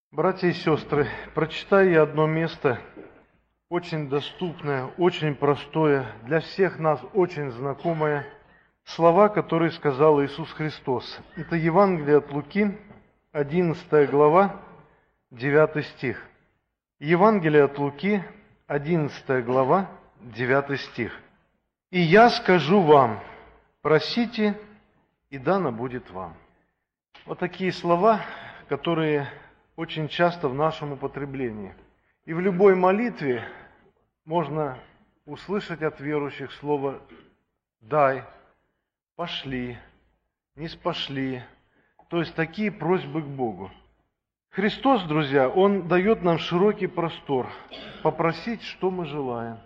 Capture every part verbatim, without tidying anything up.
Братья и сестры, прочитаю я одно место, очень доступное, очень простое, для всех нас очень знакомое, слова, которые сказал Иисус Христос. Это Евангелие от Луки, одиннадцатая глава, девятый стих. Евангелие от Луки, одиннадцатая глава, девятый стих. «И я скажу вам, просите, и дано будет вам». Вот такие слова, которые очень часто в нашем употреблении. И в любой молитве можно услышать от верующих слово «дай», «пошли», «не спошли». То есть такие просьбы к Богу. Христос, друзья, Он дает нам широкий простор попросить, что мы желаем.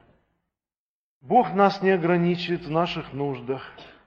Бог нас не ограничивает в наших нуждах.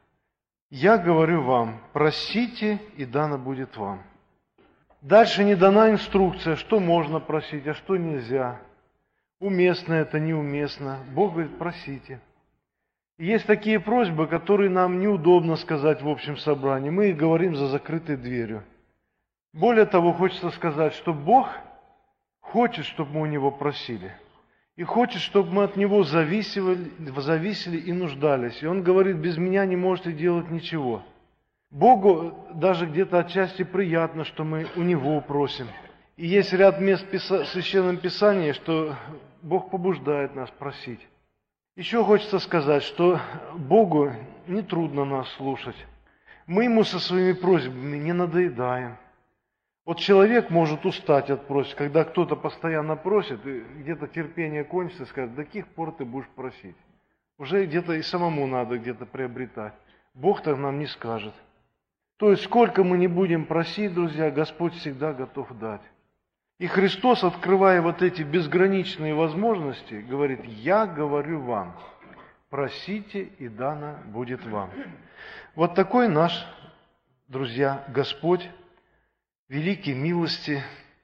Я говорю вам, просите, и дано будет вам. Дальше не дана инструкция, что можно просить, а что нельзя. Уместно это, неуместно. Бог говорит, просите. И есть такие просьбы, которые нам неудобно сказать в общем собрании. Мы их говорим за закрытой дверью. Более того, хочется сказать, что Бог хочет, чтобы мы у Него просили. И хочет, чтобы мы от Него зависели, зависели и нуждались. И Он говорит, без меня не можете делать ничего. Богу даже где-то отчасти приятно, что мы у Него просим. И есть ряд мест в Священном Писании, что Бог побуждает нас просить. Еще хочется сказать, что Богу не трудно нас слушать. Мы Ему со своими просьбами не надоедаем. Вот человек может устать от просьб, когда кто-то постоянно просит, и где-то терпение кончится, и скажет, до каких пор ты будешь просить? Уже где-то и самому надо где-то приобретать. Бог так нам не скажет. То есть, сколько мы не будем просить, друзья, Господь всегда готов дать. И Христос, открывая вот эти безграничные возможности, говорит, я говорю вам, просите, и дано будет вам. Вот такой наш, друзья, Господь, великий милости,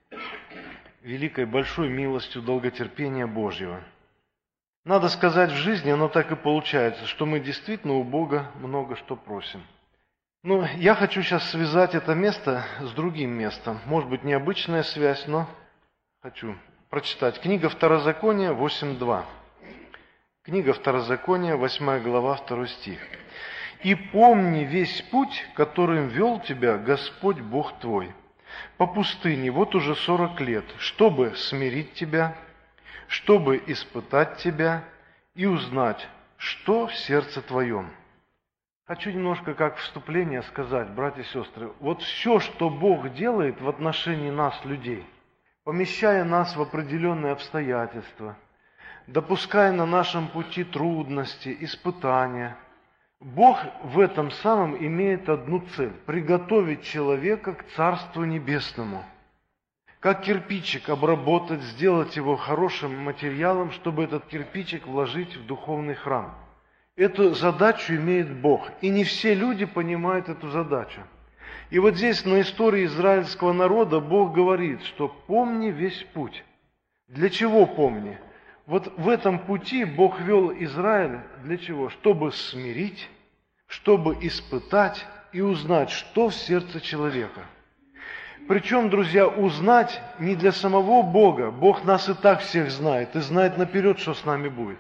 великой большой милостью долготерпения Божьего. Надо сказать, в жизни оно так и получается, что мы действительно у Бога много что просим. Но я хочу сейчас связать это место с другим местом. Может быть, необычная связь, но хочу прочитать. Книга Второзакония, восемь два. Книга Второзакония, восьмая глава, второй стих. «И помни весь путь, которым вел тебя Господь Бог твой, по пустыне вот уже сорок лет, чтобы смирить тебя, чтобы испытать тебя и узнать, что в сердце твоем». Хочу немножко как вступление сказать, братья и сестры. Вот все, что Бог делает в отношении нас, людей, помещая нас в определенные обстоятельства, допуская на нашем пути трудности, испытания, Бог в этом самом имеет одну цель – приготовить человека к Царству Небесному. Как кирпичик обработать, сделать его хорошим материалом, чтобы этот кирпичик вложить в духовный храм. Эту задачу имеет Бог, и не все люди понимают эту задачу. И вот здесь на истории израильского народа Бог говорит, что помни весь путь. Для чего помни? Вот в этом пути Бог вел Израиль для чего? Чтобы смирить, чтобы испытать и узнать, что в сердце человека. Причем, друзья, узнать не для самого Бога, Бог нас и так всех знает, и знает наперед, что с нами будет.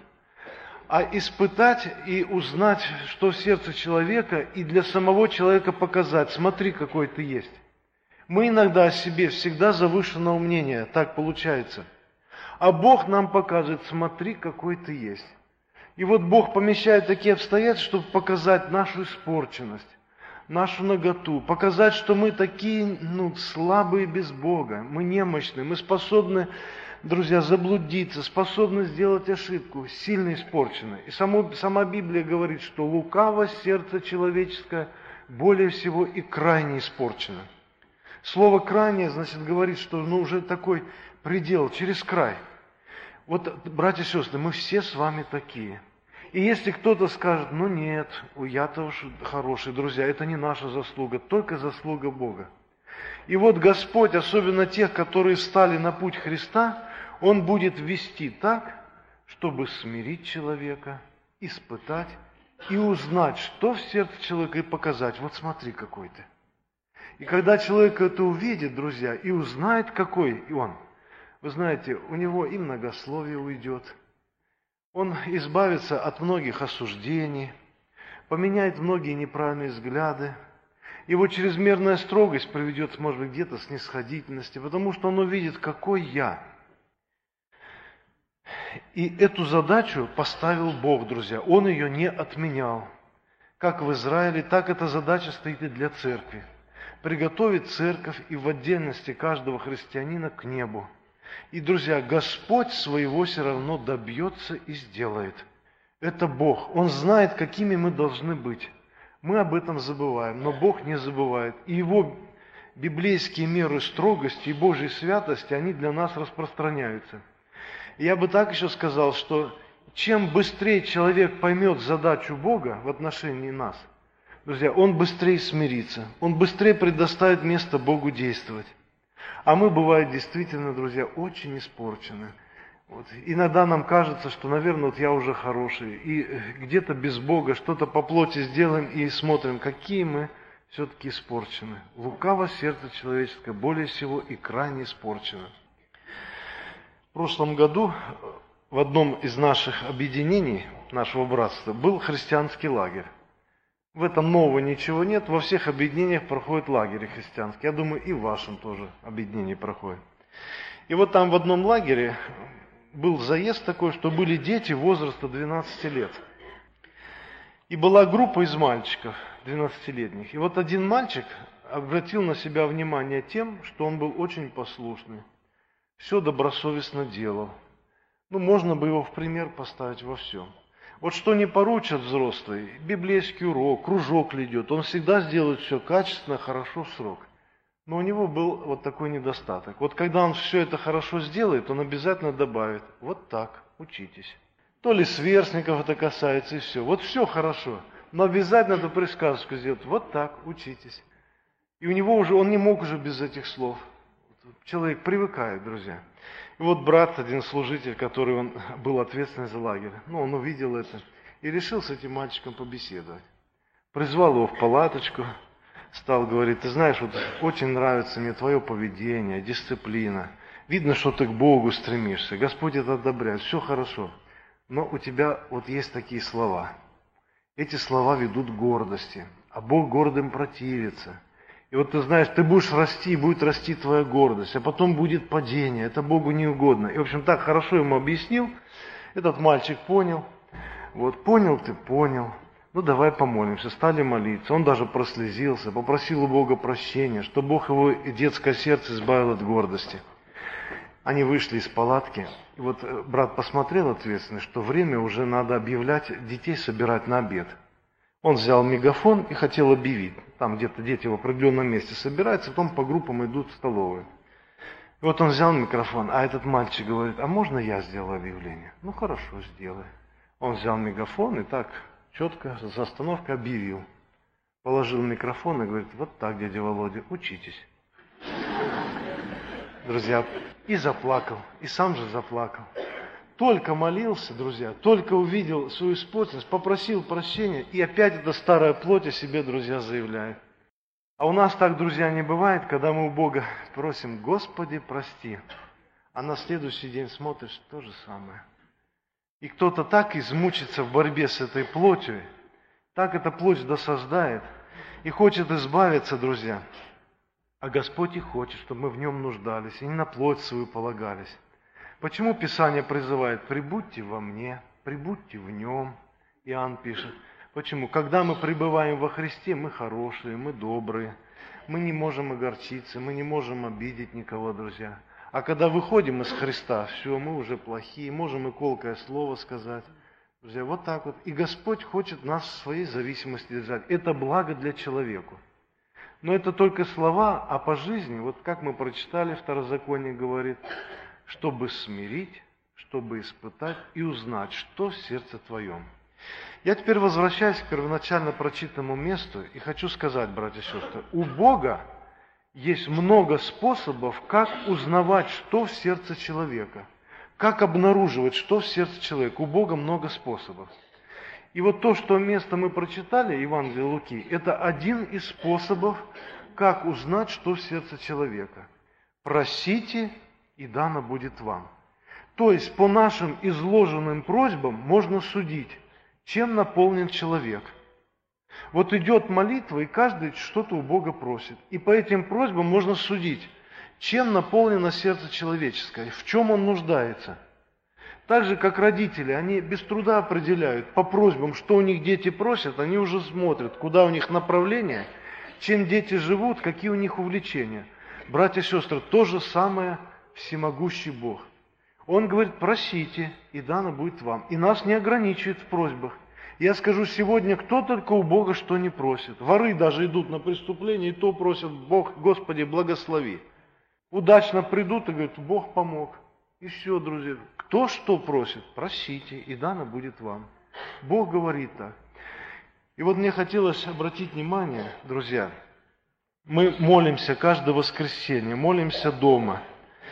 А испытать и узнать, что в сердце человека, и для самого человека показать, смотри, какой ты есть. Мы иногда о себе всегда завышенного мнения, так получается. А Бог нам показывает, смотри, какой ты есть. И вот Бог помещает такие обстоятельства, чтобы показать нашу испорченность, нашу наготу, показать, что мы такие ну, слабые без Бога, мы немощны, мы способны, друзья, заблудиться, способны сделать ошибку, сильно испорчены. И само, сама Библия говорит, что лукаво сердце человеческое более всего и крайне испорчено. Слово «крайне» значит говорит, что ну, уже такой предел, через край. Вот, братья и сестры, мы все с вами такие. И если кто-то скажет, ну нет, я-то уж хороший, друзья, это не наша заслуга, только заслуга Бога. И вот Господь, особенно тех, которые стали на путь Христа, Он будет вести так, чтобы смирить человека, испытать и узнать, что в сердце человека, и показать, вот смотри какой ты. И когда человек это увидит, друзья, и узнает, какой он, вы знаете, у него и многословие уйдет, он избавится от многих осуждений, поменяет многие неправильные взгляды. Его чрезмерная строгость приведет, может быть, где-то к снисходительности, потому что он увидит, какой я. И эту задачу поставил Бог, друзья. Он ее не отменял. Как в Израиле, так эта задача стоит и для церкви. Приготовить церковь и в отдельности каждого христианина к небу. И, друзья, Господь своего все равно добьется и сделает. Это Бог. Он знает, какими мы должны быть. Мы об этом забываем, но Бог не забывает. И Его библейские меры строгости и Божьей святости, они для нас распространяются. И я бы так еще сказал, что чем быстрее человек поймет задачу Бога в отношении нас, друзья, он быстрее смирится, он быстрее предоставит место Богу действовать. А мы, бывает, действительно, друзья, очень испорчены. Вот. Иногда нам кажется, что, наверное, вот я уже хороший, и где-то без Бога что-то по плоти сделаем и смотрим, какие мы все-таки испорчены. Лукаво сердце человеческое, более всего и крайне испорчено. В прошлом году в одном из наших объединений, нашего братства, был христианский лагерь. В этом нового ничего нет, во всех объединениях проходят лагеря христианские. Я думаю, и в вашем тоже объединении проходит. И вот там в одном лагере был заезд такой, что были дети возраста двенадцати лет. И была группа из мальчиков, двенадцатилетних. И вот один мальчик обратил на себя внимание тем, что он был очень послушный. Все добросовестно делал. Ну, можно бы его в пример поставить во всем. Вот что не поручат взрослые, библейский урок, кружок ведет, он всегда сделает все качественно, хорошо, в срок. Но у него был вот такой недостаток. Вот когда он все это хорошо сделает, он обязательно добавит: вот так, учитесь. То ли сверстников это касается, и все. Вот все хорошо, но обязательно эту присказку сделать: вот так, учитесь. И у него уже, он не мог уже без этих слов. Человек привыкает, друзья. И вот брат, один служитель, который он был ответственный за лагерь, ну, он увидел это и решил с этим мальчиком побеседовать. Призвал его в палаточку, стал говорить: ты знаешь, вот очень нравится мне твое поведение, дисциплина. Видно, что ты к Богу стремишься, Господь это одобряет, все хорошо. Но у тебя вот есть такие слова. Эти слова ведут к гордости, а Бог гордым противится. И вот ты знаешь, ты будешь расти, будет расти твоя гордость, а потом будет падение, это Богу не угодно. И, в общем, так хорошо ему объяснил, этот мальчик понял, вот, понял ты, понял, ну давай помолимся, стали молиться, он даже прослезился, попросил у Бога прощения, что Бог его детское сердце избавил от гордости. Они вышли из палатки, и вот брат посмотрел ответственно, что время уже надо объявлять, детей собирать на обед. Он взял мегафон и хотел объявить. Там где-то дети в определенном месте собираются, потом по группам идут в столовую. И вот он взял микрофон, а этот мальчик говорит: а можно я сделаю объявление? Ну хорошо, сделай. Он взял мегафон и так четко, с остановкой объявил. Положил микрофон и говорит: вот так, дядя Володя, учитесь. Друзья, и заплакал, и сам же заплакал. Только молился, друзья, только увидел свою испорченность, попросил прощения, и опять эта старая плоть о себе, друзья, заявляет. А у нас так, друзья, не бывает, когда мы у Бога просим: Господи, прости. А на следующий день смотришь, то же самое. И кто-то так измучится в борьбе с этой плотью, так эта плоть досаждает, и хочет избавиться, друзья. А Господь и хочет, чтобы мы в нем нуждались, и не на плоть свою полагались. Почему Писание призывает: прибудьте во мне, прибудьте в нем? Иоанн пишет. Почему? Когда мы пребываем во Христе, мы хорошие, мы добрые, мы не можем огорчиться, мы не можем обидеть никого, друзья. А когда выходим из Христа, все, мы уже плохие, можем и колкое слово сказать. Друзья, вот так вот. И Господь хочет нас в своей зависимости держать. Это благо для человека. Но это только слова, а по жизни, вот как мы прочитали, Второзаконие говорит, чтобы смирить, чтобы испытать и узнать, что в сердце твоем. Я теперь возвращаюсь к первоначально прочитанному месту и хочу сказать, братья и сестры, у Бога есть много способов, как узнавать, что в сердце человека, как обнаруживать, что в сердце человека. У Бога много способов. И вот то, что место мы прочитали, Евангелие Луки, это один из способов, как узнать, что в сердце человека? Просите, и дано будет вам. То есть по нашим изложенным просьбам можно судить, чем наполнен человек. Вот идет молитва, и каждый что-то у Бога просит. И по этим просьбам можно судить, чем наполнено сердце человеческое, в чем он нуждается. Так же, как родители, они без труда определяют по просьбам, что у них дети просят, они уже смотрят, куда у них направление, чем дети живут, какие у них увлечения. Братья и сестры, то же самое всемогущий Бог. Он говорит, просите, и дано будет вам. И нас не ограничивает в просьбах. Я скажу сегодня, кто только у Бога что не просит. Воры даже идут на преступление, и то просят, Бог, Господи, благослови. Удачно придут и говорят, Бог помог. И все, друзья. Кто что просит, просите, и дано будет вам. Бог говорит так. И вот мне хотелось обратить внимание, друзья, мы молимся каждое воскресенье, молимся дома.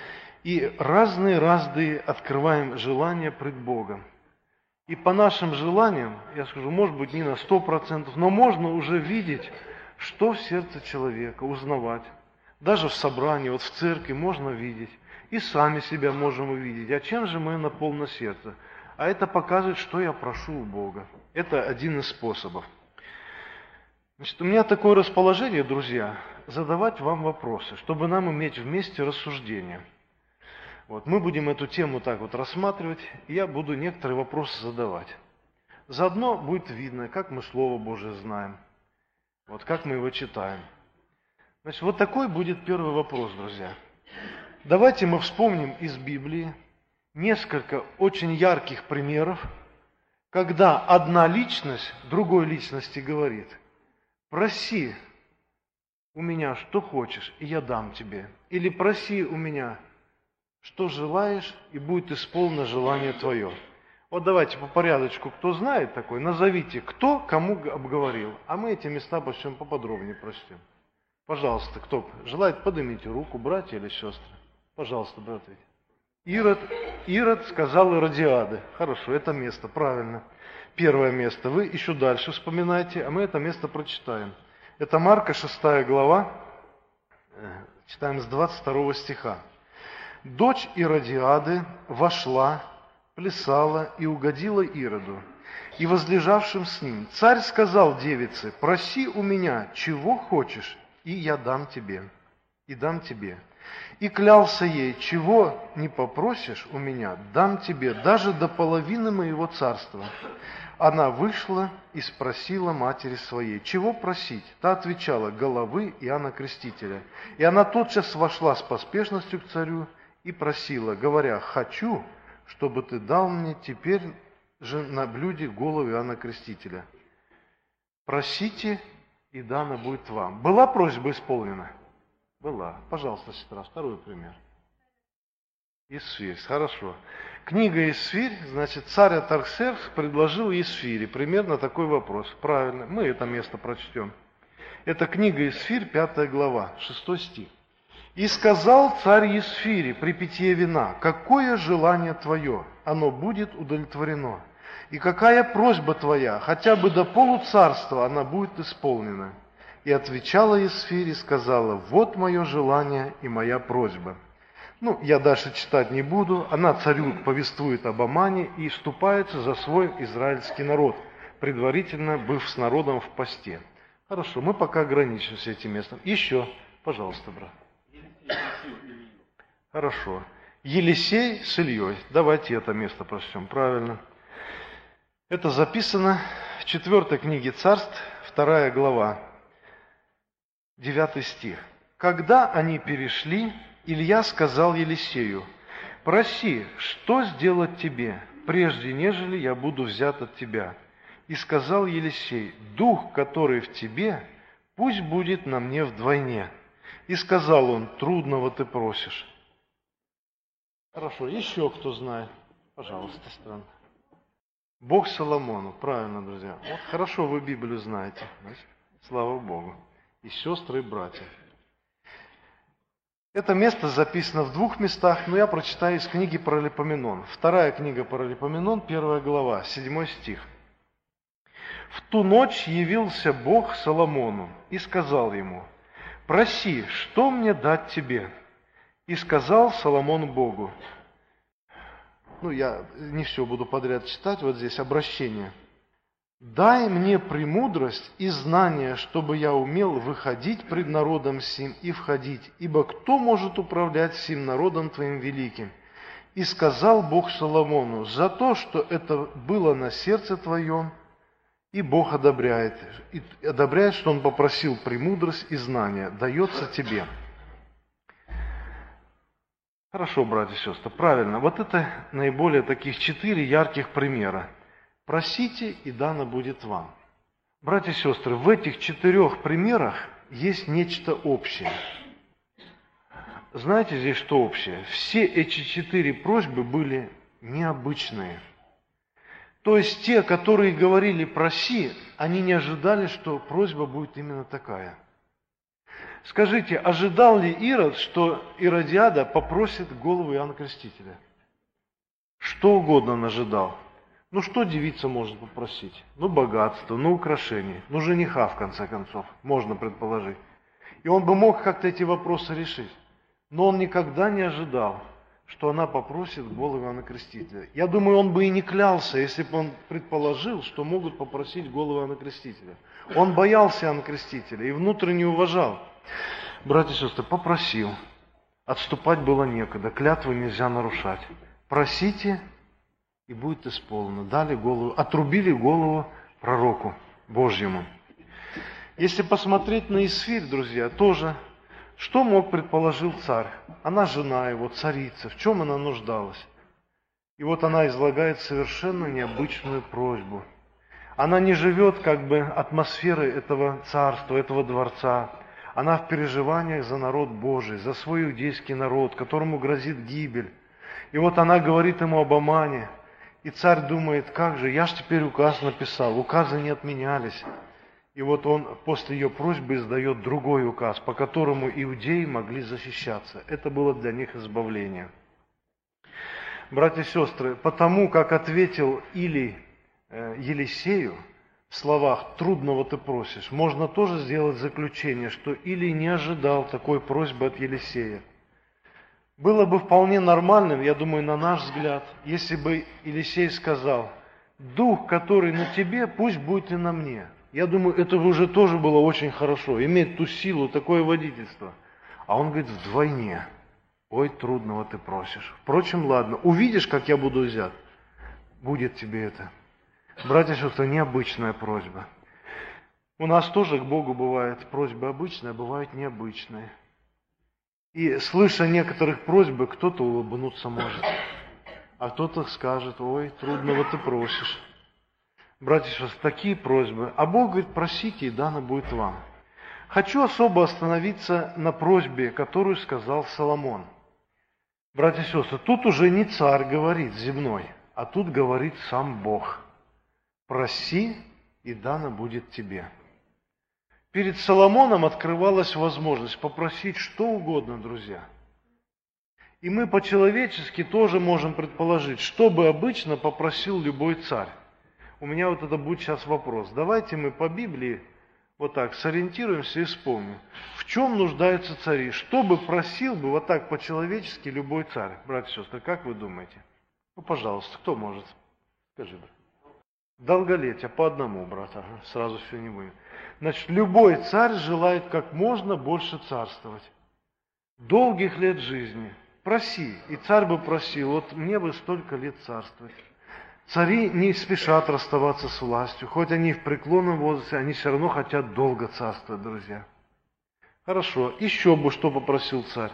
И разные-разные открываем желания пред Богом. И по нашим желаниям, я скажу, может быть, не на сто процентов, но можно уже видеть, что в сердце человека, узнавать. Даже в собрании, вот в церкви можно видеть. И сами себя можем увидеть. А чем же мы наполнено сердце? А это показывает, что я прошу у Бога. Это один из способов. Значит, у меня такое расположение, друзья, задавать вам вопросы, чтобы нам иметь вместе рассуждения. Вот, мы будем эту тему так вот рассматривать, и я буду некоторые вопросы задавать. Заодно будет видно, как мы Слово Божие знаем, вот как мы его читаем. Значит, вот такой будет первый вопрос, друзья. Давайте мы вспомним из Библии несколько очень ярких примеров, когда одна личность другой личности говорит, проси у меня, что хочешь, и я дам тебе. Или проси у меня, что желаешь, и будет исполнено желание твое. Вот давайте по порядочку, кто знает такой, назовите, кто кому обговорил. А мы эти места почтем поподробнее прочтем. Пожалуйста, кто желает, поднимите руку, братья или сестры. Пожалуйста, братья. Ирод, Ирод сказал Иродиады. Хорошо, это место, правильно. Первое место. Вы еще дальше вспоминайте, а мы это место прочитаем. Это Марка, шестая глава, читаем с двадцать второго стиха. Дочь Иродиады вошла, плясала и угодила Ироду, и возлежавшим с ним. Царь сказал девице, проси у меня, чего хочешь, и я дам тебе, и дам тебе. И клялся ей, чего не попросишь у меня, дам тебе даже до половины моего царства. Она вышла и спросила матери своей, чего просить? Та отвечала, головы Иоанна Крестителя. И она тотчас вошла с поспешностью к царю и просила, говоря, хочу, чтобы ты дал мне теперь же на блюде голову Иоанна Крестителя. Просите, и дано будет вам. Была просьба исполнена? Была. Пожалуйста, сестра, второй пример. Исфирь, хорошо. Книга Исфирь, значит, царь Артаксеркс предложил Исфире примерно такой вопрос. Правильно, мы это место прочтем. Это книга Исфирь, пятая глава, шестой стих. «И сказал царь Исфире при питье вина, какое желание твое, оно будет удовлетворено, и какая просьба твоя, хотя бы до полуцарства она будет исполнена». И отвечала Исфирь и сказала, вот мое желание и моя просьба. Ну, я дальше читать не буду. Она царю повествует об Амане и вступается за свой израильский народ, предварительно быв с народом в посте. Хорошо, мы пока ограничимся этим местом. Еще, пожалуйста, брат. Хорошо. Елисей с Ильей. Давайте это место прочтем. Правильно. Это записано в четвертой книге Царств, вторая глава, девятый стих. Когда они перешли, Илья сказал Елисею, проси, что сделать тебе, прежде нежели я буду взят от тебя. И сказал Елисей, дух, который в тебе, пусть будет на мне вдвойне. И сказал он, трудного ты просишь. Хорошо, еще кто знает? Пожалуйста, странно. Бог Соломону, правильно, друзья. Вот хорошо вы Библию знаете. Значит, слава Богу. И сестры, и братья. Это место записано в двух местах, но я прочитаю из книги Паралипоменон. Вторая книга Паралипоменон, первая глава, седьмой стих. «В ту ночь явился Бог Соломону и сказал ему, проси, что мне дать тебе? И сказал Соломон Богу». Ну, я не все буду подряд читать, вот здесь обращение. «Дай мне премудрость и знание, чтобы я умел выходить пред народом сим и входить, ибо кто может управлять сим народом твоим великим? И сказал Бог Соломону: за то, что это было на сердце твоем, и Бог одобряет, и одобряет, что он попросил премудрость и знание, дается тебе». Хорошо, братья и сестры, правильно. Вот это наиболее таких четыре ярких примера. Просите, и дано будет вам. Братья и сестры, в этих четырех примерах есть нечто общее. Знаете здесь что общее? Все эти четыре просьбы были необычные. То есть те, которые говорили «проси», они не ожидали, что просьба будет именно такая. Скажите, ожидал ли Ирод, что Иродиада попросит голову Иоанна Крестителя? Что угодно он ожидал. Ну что девица может попросить? Ну богатство, ну украшение, ну жениха в конце концов, можно предположить. И он бы мог как-то эти вопросы решить. Но он никогда не ожидал, что она попросит голову Иоанна Крестителя. Я думаю, он бы и не клялся, если бы он предположил, что могут попросить голову Иоанна Крестителя. Он боялся Иоанна Крестителя и внутренне уважал. Братья и сестры, попросил. Отступать было некогда, клятвы нельзя нарушать. Просите, и будет исполнено. Дали голову, отрубили голову пророку Божьему. Если посмотреть на Исфирь, друзья, тоже, что мог предположил царь? Она жена его, царица, в чем она нуждалась? И вот она излагает совершенно необычную просьбу. Она не живет как бы атмосферой этого царства, этого дворца. Она в переживаниях за народ Божий, за свой иудейский народ, которому грозит гибель. И вот она говорит ему об Амане. И царь думает, как же, я ж теперь указ написал, указы не отменялись. И вот он после ее просьбы издает другой указ, по которому иудеи могли защищаться. Это было для них избавление. Братья и сестры, потому как ответил Илий э, Елисею в словах «трудного ты просишь», можно тоже сделать заключение, что Илий не ожидал такой просьбы от Елисея. Было бы вполне нормальным, я думаю, на наш взгляд, если бы Елисей сказал: «Дух, который на тебе, пусть будет и на мне». Я думаю, это уже тоже было очень хорошо, иметь ту силу, такое водительство. А он говорит вдвойне: «Ой, трудного ты просишь». Впрочем, ладно, увидишь, как я буду взят, будет тебе это. Братья и сестры, необычная просьба. У нас тоже к Богу бывает просьбы обычные, а бывают необычные. И слыша некоторых просьбы, кто-то улыбнуться может, а кто-то скажет: «Ой, трудного ты просишь». Братья и сестры, такие просьбы. А Бог говорит: «Просите, и дано будет вам». Хочу особо остановиться на просьбе, которую сказал Соломон. Братья и сестры, тут уже не царь говорит земной, а тут говорит сам Бог. «Проси, и дано будет тебе». Перед Соломоном открывалась возможность попросить что угодно, друзья. И мы по-человечески тоже можем предположить, что бы обычно попросил любой царь. У меня вот это будет сейчас вопрос. Давайте мы по Библии вот так сориентируемся и вспомним, в чем нуждаются цари, что бы просил бы вот так по-человечески любой царь. Братья и сестры, как вы думаете? Ну, пожалуйста, кто может? Скажи, брат. Долголетие, по одному, брат, ага, сразу все не будем. Значит, любой царь желает как можно больше царствовать. Долгих лет жизни. Проси. И царь бы просил: вот мне бы столько лет царствовать. Цари не спешат расставаться с властью. Хоть они в преклонном возрасте, они все равно хотят долго царствовать, друзья. Хорошо. Еще бы что попросил царь?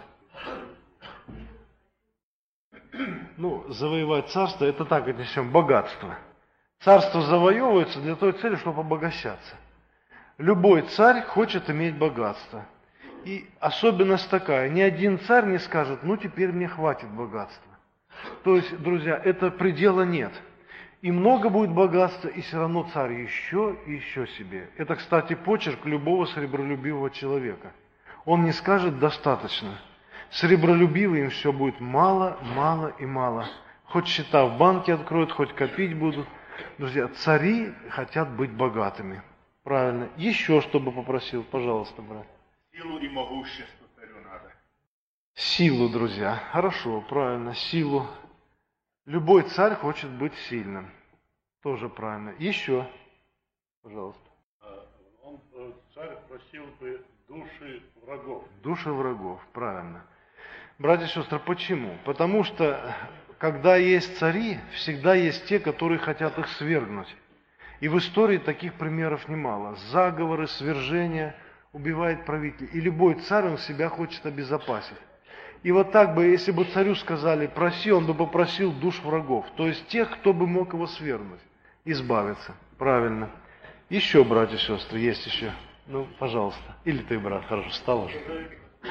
Ну, завоевать царство, это так отнесем, богатство. Царство завоевывается для той цели, чтобы обогащаться. Любой царь хочет иметь богатство. И особенность такая: ни один царь не скажет: ну теперь мне хватит богатства. То есть, друзья, это предела нет. И много будет богатства, и все равно царь еще и еще себе. Это, кстати, почерк любого сребролюбивого человека. Он не скажет достаточно. Сребролюбивым все будет мало, мало и мало. Хоть счета в банке откроют, хоть копить будут. Друзья, цари хотят быть богатыми. Правильно. Еще что бы попросил, пожалуйста, брат. Силу и могущество царю надо. Силу, друзья. Хорошо, правильно, силу. Любой царь хочет быть сильным. Тоже правильно. Еще, пожалуйста. Он, царь, просил бы души врагов. Души врагов, правильно. Братья и сестры, почему? Потому что, когда есть цари, всегда есть те, которые хотят их свергнуть. И в истории таких примеров немало. Заговоры, свержения, убивает правитель. И любой царь, он себя хочет обезопасить. И вот так бы, если бы царю сказали, проси, он бы попросил душ врагов. То есть тех, кто бы мог его свергнуть, избавиться. Правильно. Еще, братья и сестры, есть еще. Ну, пожалуйста. Или ты, брат, хорошо, встал уже.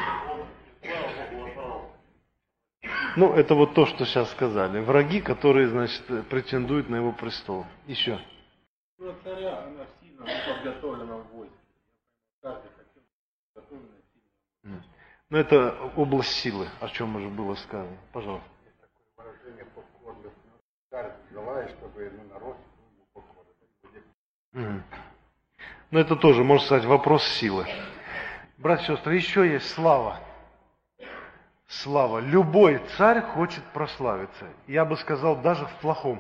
Ну, это вот то, что сейчас сказали. Враги, которые, значит, претендуют на его престол. Еще. Ну, царя, она сильно подготовлена в войске. Каждый хотел подготовлена сильно. Ну, это область силы, о чем уже было сказано. Пожалуйста. Есть такое выражение покорность. Царь желает, чтобы ну, народ был покорен. Mm. Ну, это тоже, можно сказать, вопрос силы. Братья и сестры, еще есть слава. Слава. Любой царь хочет прославиться. Я бы сказал, даже в плохом.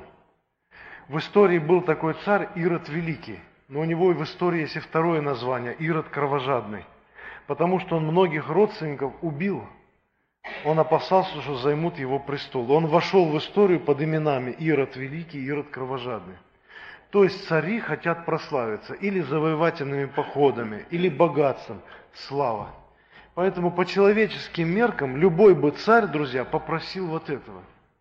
В истории был такой царь Ирод Великий. Но у него и в истории есть и второе название – Ирод Кровожадный. Потому что он многих родственников убил. Он опасался, что займут его престол. Он вошел в историю под именами Ирод Великий и Ирод Кровожадный. То есть цари хотят прославиться или завоевательными походами, или богатством. Слава. Поэтому по человеческим меркам любой бы царь, друзья, попросил вот этого.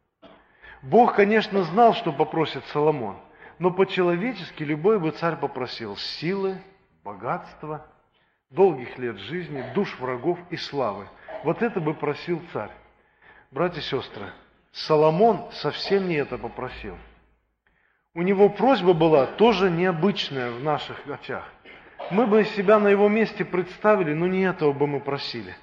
Бог, конечно, знал, что попросит Соломон, но по-человечески любой бы царь попросил силы, богатства, долгих лет жизни, душ врагов и славы. Вот это бы просил царь. Братья и сестры, Соломон совсем не это попросил. У него просьба была тоже необычная в наших очах. Мы бы себя на его месте представили, но не этого бы мы просили.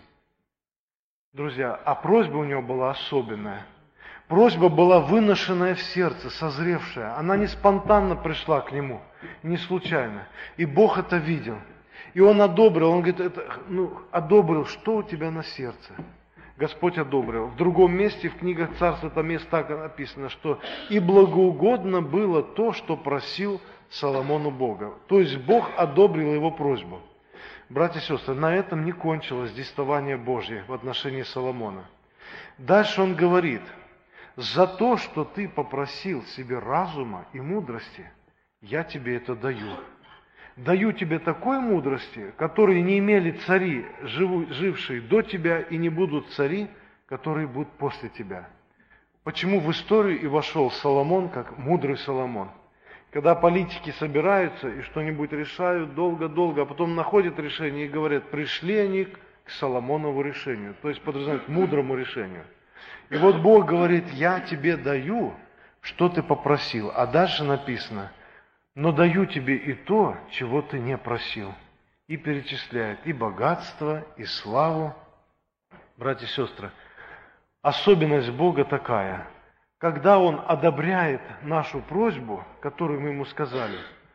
Друзья, а просьба у него была особенная. Просьба была выношенная в сердце, созревшая. Она не спонтанно пришла к нему, не случайно. И Бог это видел. И Он одобрил, Он говорит, это, ну, одобрил, что у тебя на сердце. Господь одобрил. В другом месте, в книгах Царства, там есть так написано, что «и благоугодно было то, что просил Соломону Бога». То есть Бог одобрил его просьбу. Братья и сестры, на этом не кончилось действование Божье в отношении Соломона. Дальше он говорит, «За то, что ты попросил себе разума и мудрости, я тебе это даю. Даю тебе такой мудрости, которые не имели цари, жившие до тебя, и не будут цари, которые будут после тебя». Почему в историю и вошел Соломон, как мудрый Соломон? Когда политики собираются и что-нибудь решают долго-долго, а потом находят решение и говорят, пришли они к Соломонову решению, то есть подразумевают мудрому решению. И вот Бог говорит, я тебе даю, что ты попросил. А дальше написано, но даю тебе и то, чего ты не просил. И перечисляет и богатство, и славу. Братья и сестры, особенность Бога такая, когда Он одобряет нашу просьбу, которую мы Ему сказали,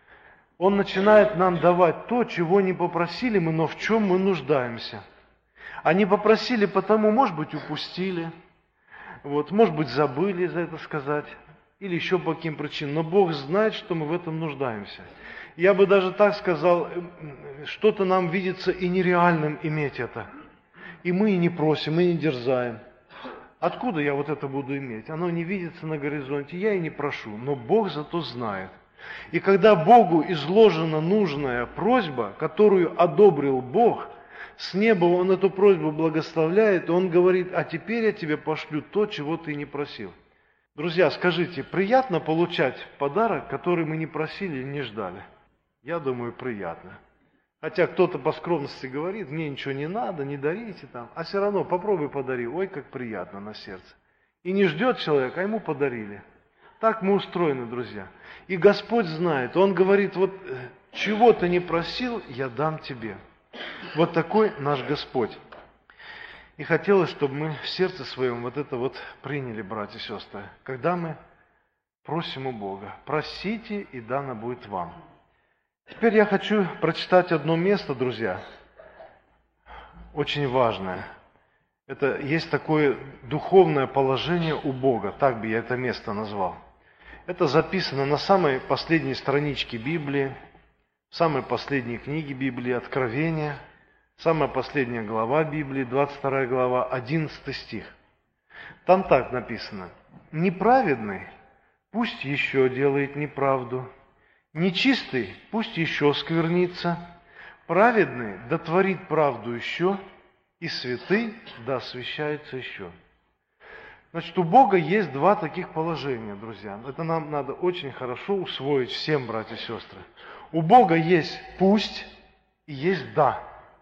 Он начинает нам давать то, чего не попросили мы, но в чем мы нуждаемся. А не попросили потому, может быть, упустили, вот, может быть, забыли за это сказать, или еще по каким причинам, но Бог знает, что мы в этом нуждаемся. Я бы даже так сказал, что-то нам видится и нереальным иметь это. И мы и не просим, и не дерзаем. Откуда я вот это буду иметь? Оно не видится на горизонте, я и не прошу, но Бог зато знает. И когда Богу изложена нужная просьба, которую одобрил Бог, с неба Он эту просьбу благословляет, и Он говорит, а теперь я тебе пошлю то, чего ты не просил. Друзья, скажите, приятно получать подарок, который мы не просили и не ждали? Я думаю, приятно. Хотя кто-то по скромности говорит, мне ничего не надо, не дарите там. А все равно попробуй подари, ой, как приятно на сердце. И не ждет человек, а ему подарили. Так мы устроены, друзья. И Господь знает, Он говорит, вот чего ты не просил, я дам тебе. Вот такой наш Господь. И хотелось, чтобы мы в сердце своем вот это вот приняли, братья и сестры. Когда мы просим у Бога, просите, и дано будет вам. Теперь я хочу прочитать одно место, друзья. очень важное. Это есть такое духовное положение у Бога, так бы я это место назвал. Это записано на самой последней страничке Библии, в самой последней книге Библии, Откровения, самая последняя глава Библии, двадцать вторая глава, одиннадцатый стих. Там так написано: «Неправедный пусть еще делает неправду, нечистый пусть еще сквернится, праведный да творит правду еще, и святый да освящается еще». Значит, у Бога есть два таких положения, друзья. Это нам надо очень хорошо усвоить всем, братья и сестры. У Бога есть «пусть» и есть «да».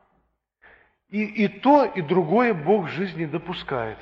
И, и то, и другое Бог в жизни допускает.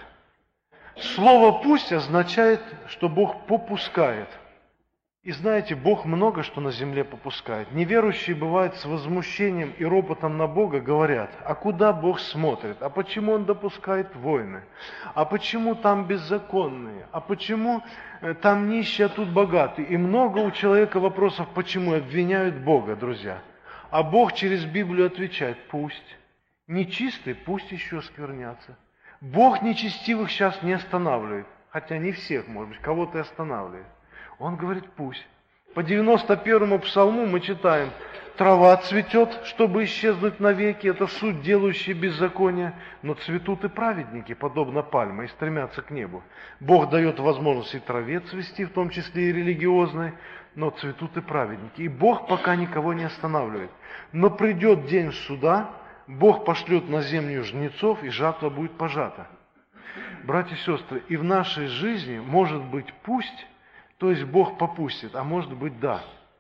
Слово «пусть» означает, что Бог попускает. И знаете, Бог много что на земле попускает. Неверующие, бывают, с возмущением и ропотом на Бога говорят: а куда Бог смотрит? А почему Он допускает войны? А почему там беззаконные? А почему там нищие, а тут богатые? И много у человека вопросов, почему обвиняют Бога, друзья. А Бог через Библию отвечает: пусть. Нечистые пусть еще сквернятся. Бог нечестивых сейчас не останавливает. Хотя не всех, может быть, кого-то и останавливает. Он говорит: пусть. По девяносто первому псалму мы читаем: трава цветет, чтобы исчезнуть навеки, это суть, делающие беззаконие, но цветут и праведники, подобно пальме, и стремятся к небу. Бог дает возможность и траве цвести, в том числе и религиозной, но цветут и праведники. И Бог пока никого не останавливает. Но придет день суда, Бог пошлет на землю жнецов, и жатва будет пожата. Братья и сестры, и в нашей жизни может быть «пусть», то есть Бог попустит, а может быть «да».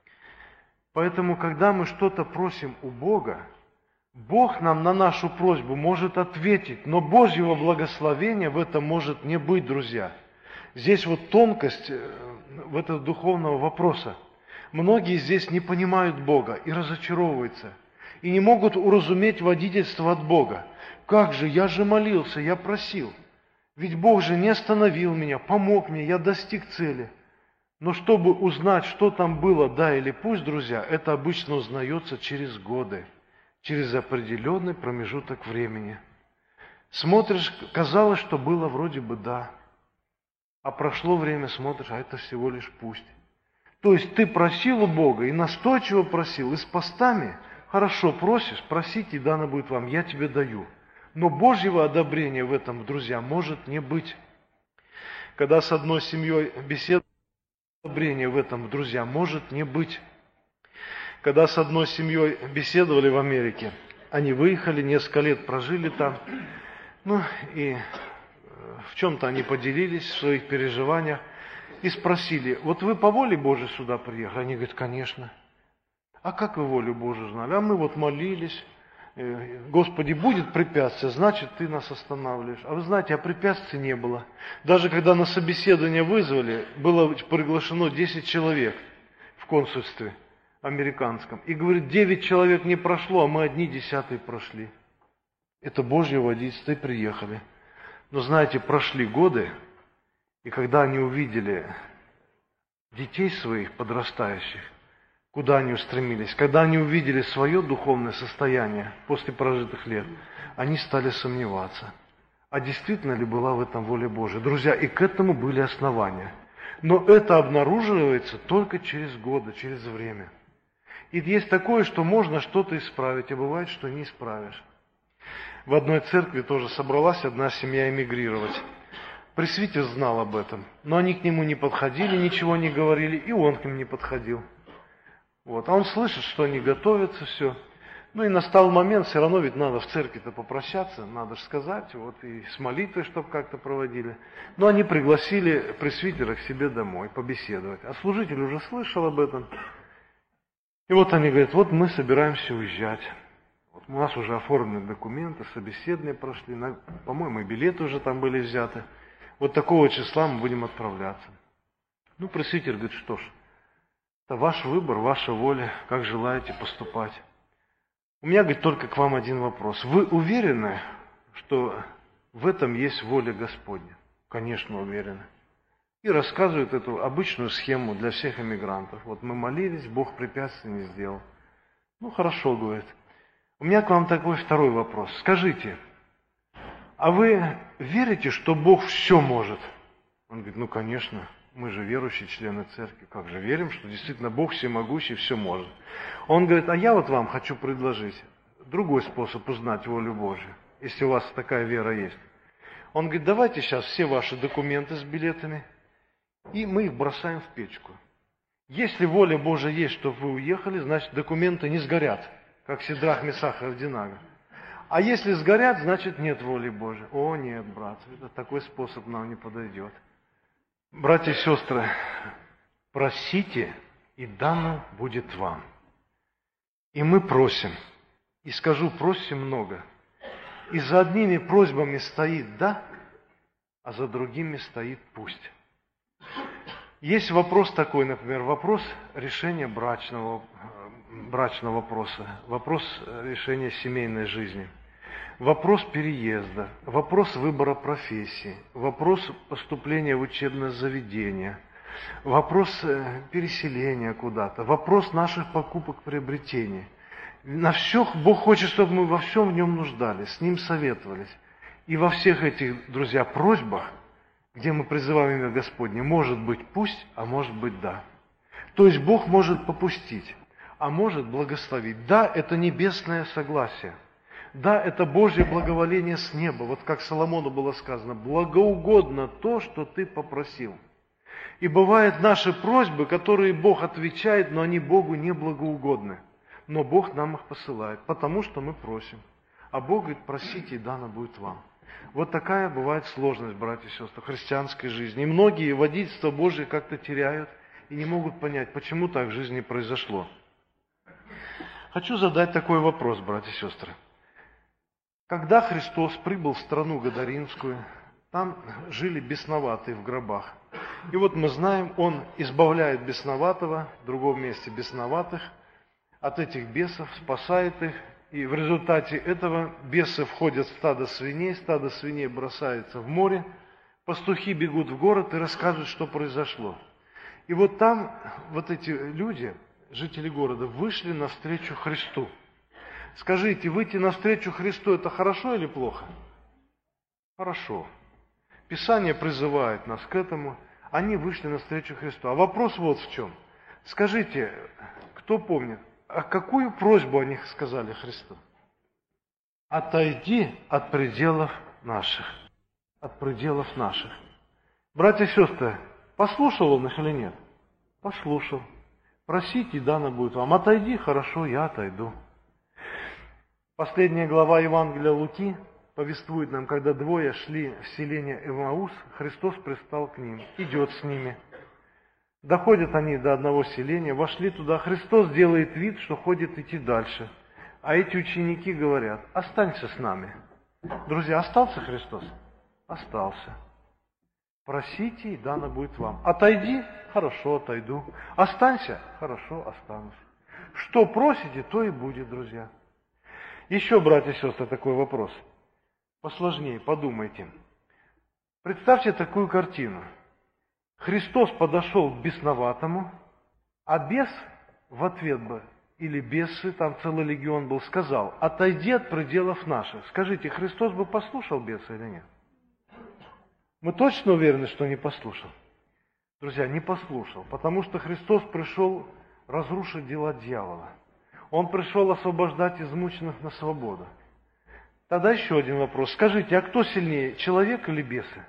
Поэтому, когда мы что-то просим у Бога, Бог нам на нашу просьбу может ответить, но Божьего благословения в этом может не быть, друзья. Здесь вот тонкость в этого духовного вопроса. Многие здесь не понимают Бога и разочаровываются, и не могут уразуметь водительство от Бога. Как же, я же молился, я просил. Ведь Бог же не остановил меня, помог мне, я достиг цели. Но чтобы узнать, что там было, да или пусть, друзья, это обычно узнается через годы, через определенный промежуток времени. Смотришь, казалось, что было вроде бы да, а прошло время, смотришь, а это всего лишь пусть. То есть ты просил у Бога и настойчиво просил, и с постами хорошо просишь, просите, и дано будет вам, я тебе даю. Но Божьего одобрения в этом, друзья, может не быть. Когда с одной семьей беседовал, одобрения в этом, друзья, может не быть. Когда с одной семьей беседовали в Америке, они выехали, несколько лет прожили там, ну и в чем-то они поделились в своих переживаниях и спросили: вот вы по воле Божией сюда приехали? Они говорят: конечно. А как вы волю Божию знали? А мы вот молились. Господи, будет препятствие, значит, Ты нас останавливаешь. А вы знаете, а препятствий не было. Даже когда на собеседование вызвали, было приглашено десять человек в консульстве американском. И говорит, девять человек не прошло, а мы одни десятые прошли. Это Божье водительство, и приехали. Но знаете, прошли годы, и когда они увидели детей своих подрастающих, куда они устремились, когда они увидели свое духовное состояние после прожитых лет, они стали сомневаться, а действительно ли была в этом воля Божия. Друзья, и к этому были основания. Но это обнаруживается только через годы, через время. И есть такое, что можно что-то исправить, а бывает, что не исправишь. В одной церкви тоже собралась одна семья эмигрировать. Пресвитер знал об этом, но они к нему не подходили, ничего не говорили, и он к ним не подходил. Вот. А он слышит, что они готовятся, все. Ну и настал момент, все равно ведь надо в церкви-то попрощаться, надо же сказать, вот, и с молитвой, чтобы как-то проводили. Но они пригласили пресвитера к себе домой побеседовать. А служитель уже слышал об этом. И вот они говорят, вот мы собираемся уезжать. Вот у нас уже оформлены документы, собеседования прошли, на, по-моему, и билеты уже там были взяты. Вот такого числа мы будем отправляться. Ну, пресвитер говорит, что ж, это ваш выбор, ваша воля, как желаете поступать. У меня, говорит, только к вам один вопрос. Вы уверены, что в этом есть воля Господня? Конечно, уверены. И рассказывают эту обычную схему для всех эмигрантов. Вот мы молились, Бог препятствий не сделал. Ну, хорошо, говорит. У меня к вам такой второй вопрос. Скажите, а вы верите, что Бог все может? Он говорит, ну конечно, мы же верующие члены церкви, как же верим, что действительно Бог всемогущий, все может. Он говорит, а я вот вам хочу предложить другой способ узнать волю Божию, если у вас такая вера есть. Он говорит, давайте сейчас все ваши документы с билетами, и мы их бросаем в печку. Если воля Божия есть, чтобы вы уехали, значит документы не сгорят, как Сидрах, Месах и Авдинага. А если сгорят, значит нет воли Божией. О нет, брат, это такой способ нам не подойдет. Братья и сестры, просите, и дано будет вам. И мы просим, и скажу, просим много. И за одними просьбами стоит «да», а за другими стоит «пусть». Есть вопрос такой, например, вопрос решения брачного, брачного вопроса, вопрос решения семейной жизни, вопрос переезда, вопрос выбора профессии, вопрос поступления в учебное заведение, вопрос переселения куда-то, вопрос наших покупок, приобретений. На все Бог хочет, чтобы мы во всем в Нем нуждались, с Ним советовались. И во всех этих, друзья, просьбах, где мы призываем имя Господне, может быть пусть, а может быть да. То есть Бог может попустить, а может благословить. Да, это небесное согласие. Да, это Божье благоволение с неба. Вот как Соломону было сказано, благоугодно то, что ты попросил. И бывают наши просьбы, которые Бог отвечает, но они Богу не благоугодны. Но Бог нам их посылает, потому что мы просим. А Бог говорит, просите, и дано будет вам. Вот такая бывает сложность, братья и сестры, в христианской жизни. И многие водительство Божие как-то теряют и не могут понять, почему так в жизни произошло. Хочу задать такой вопрос, братья и сестры. Когда Христос прибыл в страну Гадаринскую, там жили бесноватые в гробах. И вот мы знаем, Он избавляет бесноватого, в другом месте бесноватых, от этих бесов, спасает их. И в результате этого бесы входят в стадо свиней, стадо свиней бросается в море, пастухи бегут в город и рассказывают, что произошло. И вот там вот эти люди, жители города, вышли навстречу Христу. Скажите, выйти навстречу Христу – это хорошо или плохо? Хорошо. Писание призывает нас к этому. Они вышли навстречу Христу. А вопрос вот в чем. Скажите, кто помнит, а какую просьбу они сказали Христу? Отойди от пределов наших. От пределов наших. Братья и сестры, послушал он их или нет? Послушал. Просите, и дано будет вам. Отойди, хорошо, я отойду. Последняя глава Евангелия Луки повествует нам, когда двое шли в селение Эмаус, Христос пристал к ним, идет с ними. Доходят они до одного селения, вошли туда, Христос делает вид, что ходит идти дальше. А эти ученики говорят, останься с нами. Друзья, остался Христос? Остался. Просите, и дано будет вам. Отойди, хорошо, отойду. Останься, хорошо, останусь. Что просите, то и будет, друзья. Еще, братья и сестры, такой вопрос. Посложнее, подумайте. Представьте такую картину. Христос подошел к бесноватому, а бес в ответ бы, или бесы, там целый легион был, сказал, отойди от пределов наших. Скажите, Христос бы послушал беса или нет? Мы точно уверены, что не послушал? Друзья, не послушал, потому что Христос пришел разрушить дела дьявола. Он пришел освобождать измученных на свободу. Тогда еще один вопрос. Скажите, а кто сильнее, человек или бесы?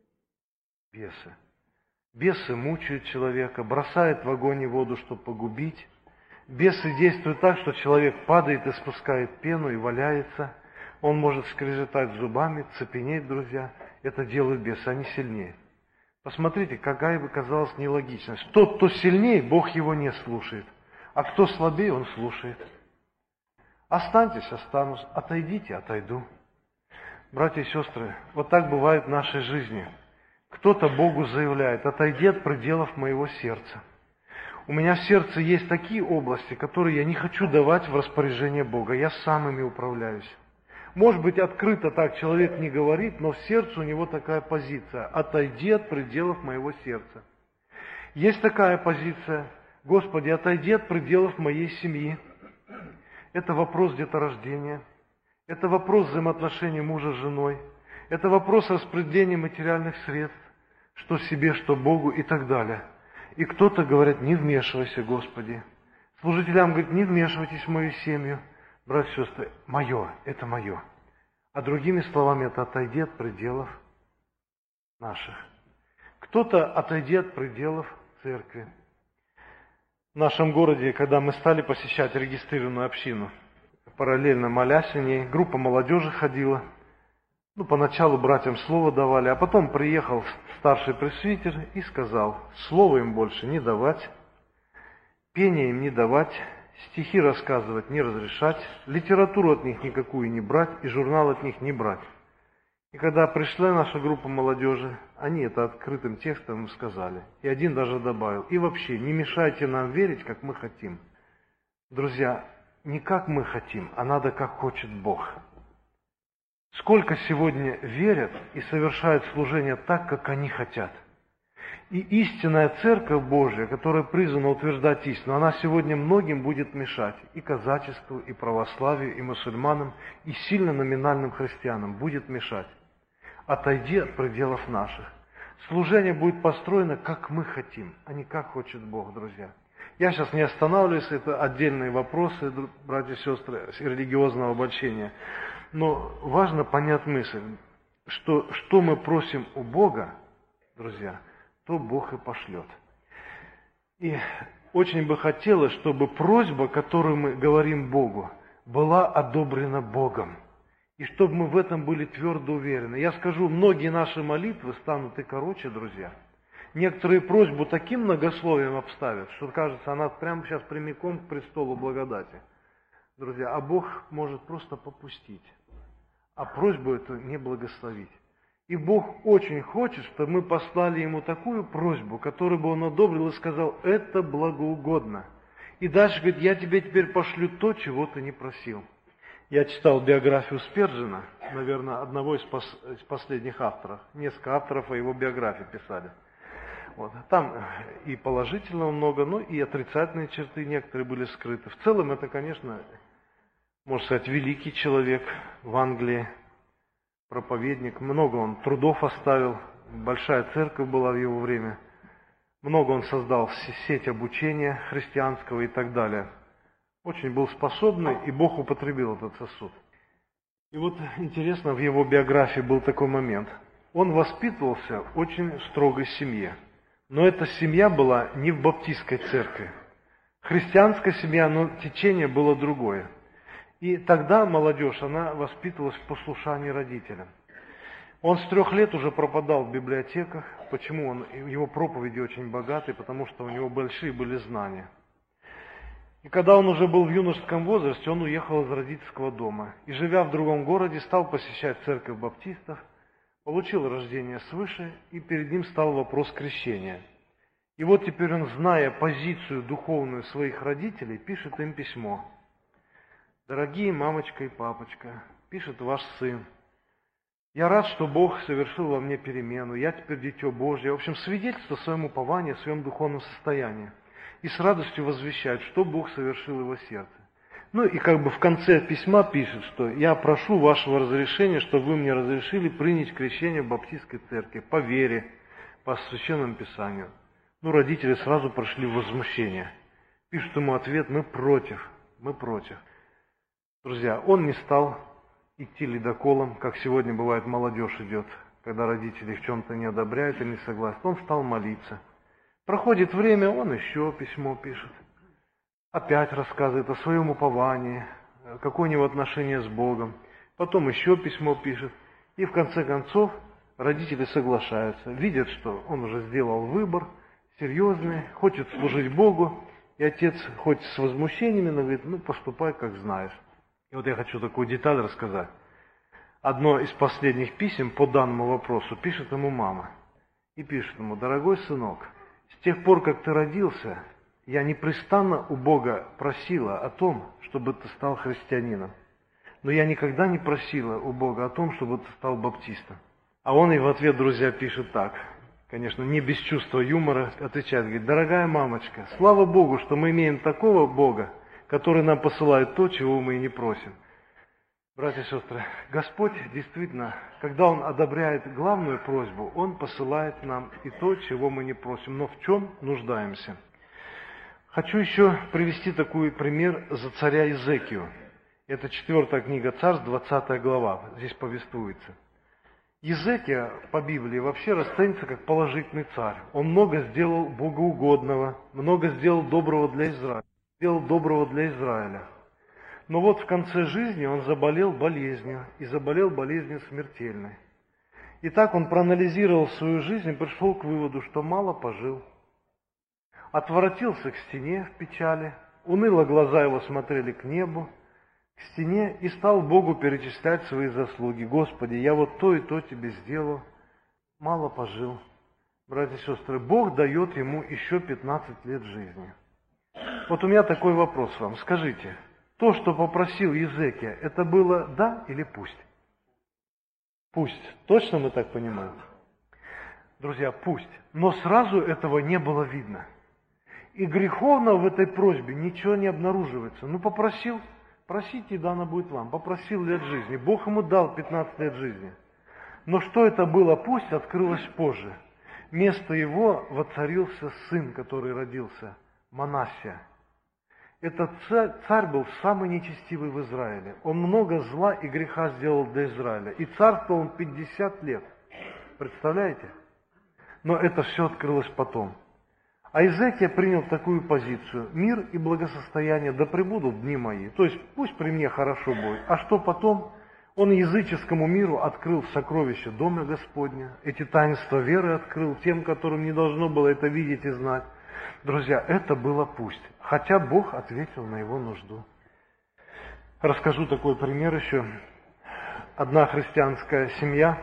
Бесы. Бесы мучают человека, бросают в огонь и воду, чтобы погубить. Бесы действуют так, что человек падает и спускает пену и валяется. Он может скрежетать зубами, цепенеть, друзья. Это делают бесы, они сильнее. Посмотрите, какая бы казалась нелогичность. Тот, кто сильнее, Бог его не слушает. А кто слабее, он слушает. Останьтесь, останусь. Отойдите, отойду. Братья и сестры, вот так бывает в нашей жизни. Кто-то Богу заявляет, отойди от пределов моего сердца. У меня в сердце есть такие области, которые я не хочу давать в распоряжение Бога. Я сам ими управляюсь. Может быть, открыто так человек не говорит, но в сердце у него такая позиция. Отойди от пределов моего сердца. Есть такая позиция. Господи, отойди от пределов моей семьи. это вопрос деторождения, это вопрос взаимоотношений мужа с женой, это вопрос распределения материальных средств, что себе, что Богу и так далее. И кто-то говорит: не вмешивайся, Господи. Служителям говорит: не вмешивайтесь в мою семью. Братья и сестры, мое, это мое. А другими словами, это отойди от пределов наших. Кто-то отойди от пределов церкви. В нашем городе, когда мы стали посещать регистрированную общину, параллельно молясь о ней, группа молодежи ходила. Ну, поначалу братьям слово давали, а потом приехал старший пресвитер и сказал: слово им больше не давать, пение им не давать, стихи рассказывать не разрешать, литературу от них никакую не брать и журнал от них не брать. И когда пришла наша группа молодежи, они это открытым текстом им сказали. И один даже добавил: и вообще, не мешайте нам верить, как мы хотим. Друзья, не как мы хотим, а надо, как хочет Бог. Сколько сегодня верят и совершают служение так, как они хотят. И истинная Церковь Божья, которая призвана утверждать истину, она сегодня многим будет мешать. И казачеству, и православию, и мусульманам, и сильно номинальным христианам будет мешать. Отойди от пределов наших. Служение будет построено, как мы хотим, а не как хочет Бог, друзья. Я сейчас не останавливаюсь, это отдельные вопросы, братья и сестры, религиозного обольщения. Но важно понять мысль, что что мы просим у Бога, друзья, то Бог и пошлет. И очень бы хотелось, чтобы просьба, которую мы говорим Богу, была одобрена Богом. И чтобы мы в этом были твердо уверены. Я скажу, многие наши молитвы станут и короче, друзья. Некоторые просьбу таким многословием обставят, что кажется, она прямо сейчас прямиком к престолу благодати. Друзья, а Бог может просто попустить, а просьбу эту не благословить. И Бог очень хочет, чтобы мы послали Ему такую просьбу, которую бы Он одобрил и сказал: это благоугодно. И дальше говорит: я тебе теперь пошлю то, чего ты не просил. Я читал биографию Сперджена, наверное, одного из, пос, из последних авторов. Несколько авторов о его биографии писали. Вот. Там и положительного много, но и отрицательные черты некоторые были скрыты. В целом это, конечно, можно сказать, великий человек в Англии, проповедник. Много он трудов оставил, большая церковь была в его время. Много он создал сеть обучения христианского и так далее. Очень был способный, и Бог употребил этот сосуд. И вот интересно, в его биографии был такой момент. Он воспитывался в очень строгой семье. Но эта семья была не в баптистской церкви. Христианская семья, но течение было другое. И тогда молодежь, она воспитывалась в послушании родителям. Он с трех лет уже пропадал в библиотеках. Почему? Он, его проповеди очень богаты, потому что у него большие были знания. И когда он уже был в юношеском возрасте, он уехал из родительского дома. И, живя в другом городе, стал посещать церковь баптистов, получил рождение свыше, и перед ним стал вопрос крещения. И вот теперь он, зная позицию духовную своих родителей, пишет им письмо. «Дорогие мамочка и папочка, пишет ваш сын, я рад, что Бог совершил во мне перемену, я теперь дитё Божье». В общем, свидетельство о своем уповании, о своем духовном состоянии. И с радостью возвещает, что Бог совершил в его сердце. Ну и как бы в конце письма пишет, что я прошу вашего разрешения, чтобы вы мне разрешили принять крещение в баптистской церкви по вере, по священному писанию. Ну, родители сразу прошли в возмущение. Пишут ему ответ: мы против, мы против. Друзья, он не стал идти ледоколом, как сегодня бывает молодежь идет, когда родители в чем-то не одобряют или не согласны. Он стал молиться. Проходит время, он еще письмо пишет. Опять рассказывает о своем уповании, какое у него отношение с Богом. Потом еще письмо пишет. И в конце концов родители соглашаются. Видят, что он уже сделал выбор серьезный, хочет служить Богу. И отец хоть с возмущениями, но говорит: ну поступай, как знаешь. И вот я хочу такую деталь рассказать. Одно из последних писем по данному вопросу пишет ему мама. И пишет ему: дорогой сынок, с тех пор, как ты родился, я непрестанно у Бога просила о том, чтобы ты стал христианином. Но я никогда не просила у Бога о том, чтобы ты стал баптистом. А он и в ответ, друзья, пишет так. Конечно, не без чувства юмора отвечает. Говорит: дорогая мамочка, слава Богу, что мы имеем такого Бога, который нам посылает то, чего мы и не просим. Братья и сестры, Господь действительно, когда Он одобряет главную просьбу, Он посылает нам и то, чего мы не просим, но в чем нуждаемся. Хочу еще привести такой пример за царя Иезекию. Это четвертая книга Царств, двадцатая глава, здесь повествуется. Иезекия по Библии вообще расценивается как положительный царь. Он много сделал богоугодного, много сделал доброго для Израиля, сделал доброго для Израиля. Но вот в конце жизни он заболел болезнью, и заболел болезнью смертельной. И так он проанализировал свою жизнь и пришел к выводу, что мало пожил. Отворотился к стене в печали, уныло глаза его смотрели к небу, к стене, и стал Богу перечислять свои заслуги. Господи, я вот то и то тебе сделал, мало пожил. Братья и сестры, Бог дает ему еще пятнадцать лет жизни. Вот у меня такой вопрос вам. Скажите, то, что попросил Иезекия, это было да или пусть? Пусть. Точно мы так понимаем? Друзья, пусть. Но сразу этого не было видно. И греховно в этой просьбе ничего не обнаруживается. Ну, попросил, просите, и дано будет вам. Попросил лет жизни. Бог ему дал пятнадцать лет жизни. Но что это было пусть, открылось позже. Вместо его воцарился сын, который родился, Манассия. Этот царь, царь был самый нечестивый в Израиле. Он много зла и греха сделал для Израиля. И царствовал он пятьдесят лет. Представляете? Но это все открылось потом. А Иезекия принял такую позицию. Мир и благосостояние да пребудут дни мои. То есть пусть при мне хорошо будет. А что потом? Он языческому миру открыл сокровища Дома Господня. Эти таинства веры открыл тем, которым не должно было это видеть и знать. Друзья, это было пусть. Хотя Бог ответил на его нужду. Расскажу такой пример еще. Одна христианская семья.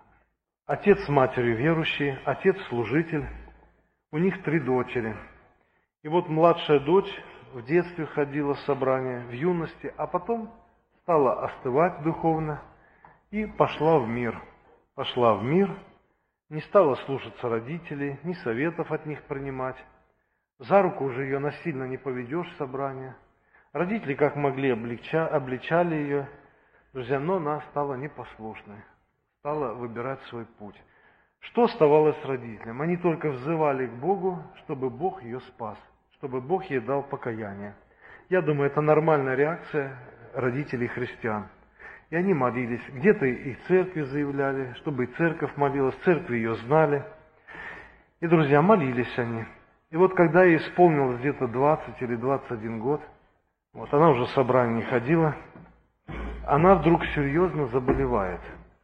Отец с матерью верующие, отец служитель. У них три дочери. И вот младшая дочь в детстве ходила в собрания, в юности, а потом стала остывать духовно и пошла в мир. Пошла в мир, не стала слушаться родителей, ни советов от них принимать. За руку уже ее насильно не поведешь в собрание. Родители как могли облича, обличали ее, друзья, но она стала непослушной, стала выбирать свой путь. Что оставалось родителям? Они только взывали к Богу, чтобы Бог ее спас, чтобы Бог ей дал покаяние. Я думаю, это нормальная реакция родителей христиан. И они молились. Где-то и в церкви заявляли, чтобы и церковь молилась, в церкви ее знали. И, друзья, молились они. И вот когда ей исполнилось где-то двадцать или двадцать один год, вот она уже в собрание не ходила, она вдруг серьезно заболевает.